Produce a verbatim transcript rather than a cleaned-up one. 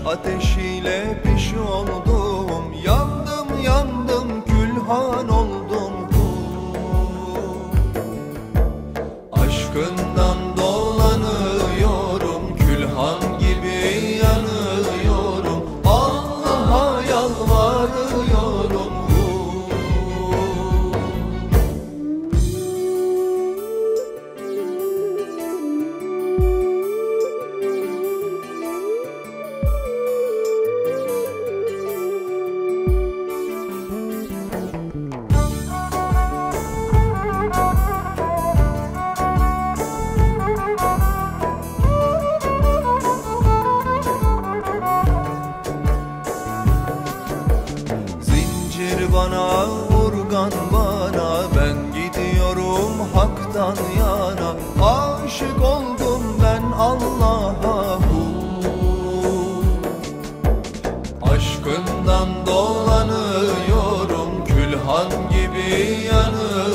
ateşiyle piş oldum. Yandım yandım külhan oldum. Aşkından dolanıyorum, külhan gibi yanıyorum. Allah'a yalvarıyorum. Zincir bana, urgan bana, ben gidiyorum haktan yana. Aşık oldum ben Allah'a. Aşkından dolanıyorum, külhan gibi yanıyorum.